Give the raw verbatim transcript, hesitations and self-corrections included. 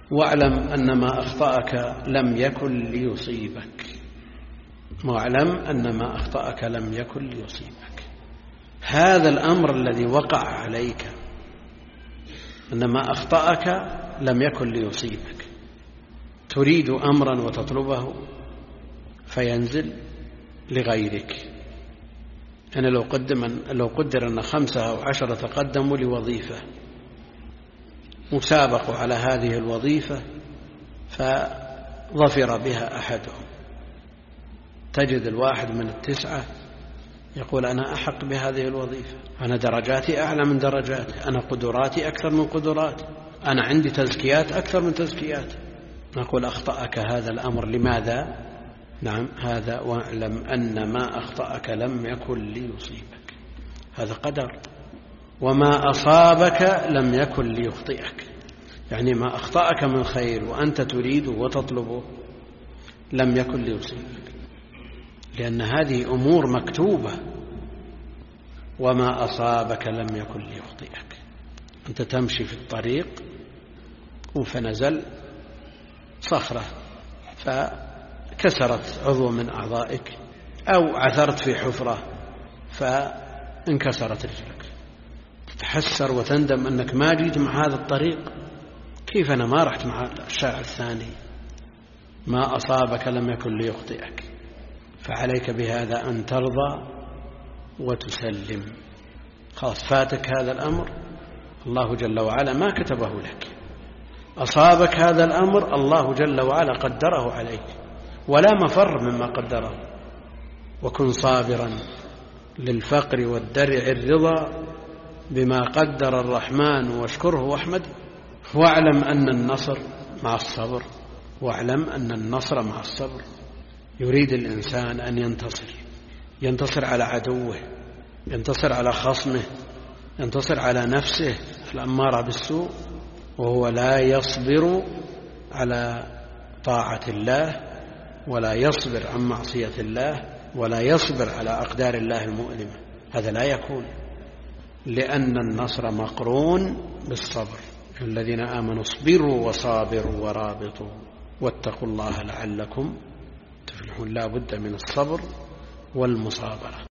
واعلم أن ما أخطأك لم يكن ليصيبك. واعلم أن ما أخطأك لم يكن ليصيبك. هذا الأمر الذي وقع عليك أن ما أخطأك لم يكن ليصيبك، تريد أمرا وتطلبه فينزل لغيرك. أنا لو قدم لو قدر أن خمسة أو عشرة تقدموا لوظيفة مسابقوا على هذه الوظيفة فظفر بها أحدهم، تجد الواحد من التسعة يقول أنا أحق بهذه الوظيفة، أنا درجاتي أعلى من درجاته، أنا قدراتي أكثر من قدراته، أنا عندي تزكيات أكثر من تزكياته. نقول أخطأك هذا الأمر. لماذا؟ نعم، هذا واعلم أن ما أخطأك لم يكن ليصيبك، هذا قدر. وما أصابك لم يكن ليخطئك، يعني ما أخطأك من خير وأنت تريده وتطلبه لم يكن ليصيبك، لأن هذه أمور مكتوبة. وما أصابك لم يكن ليخطئك. أنت تمشي في الطريق فنزل صخرة فكسرت عضو من أعضائك، أو عثرت في حفرة فانكسرت رجلك، تتحسر وتندم أنك ما جيت مع هذا الطريق، كيف أنا ما رحت مع الشارع الثاني. ما أصابك لم يكن ليخطئك، فعليك بهذا أن ترضى وتسلم. خلاص فاتك هذا الأمر، الله جل وعلا ما كتبه لك. أصابك هذا الأمر، الله جل وعلا قدره عليك ولا مفر مما قدره. وكن صابرا للفقر والدرع الرضا بما قدر الرحمن واشكره واحمد. واعلم أن النصر مع الصبر، واعلم أن النصر مع الصبر. يريد الإنسان أن ينتصر، ينتصر على عدوه، ينتصر على خصمه، ينتصر على نفسه الأمارة بالسوء، وهو لا يصبر على طاعة الله، ولا يصبر عن معصية الله، ولا يصبر على أقدار الله المؤلمة. هذا لا يكون، لأن النصر مقرون بالصبر. الذين آمنوا اصبروا وصابروا ورابطوا واتقوا الله لعلكم تفلحون. لا بد من الصبر والمصابرة.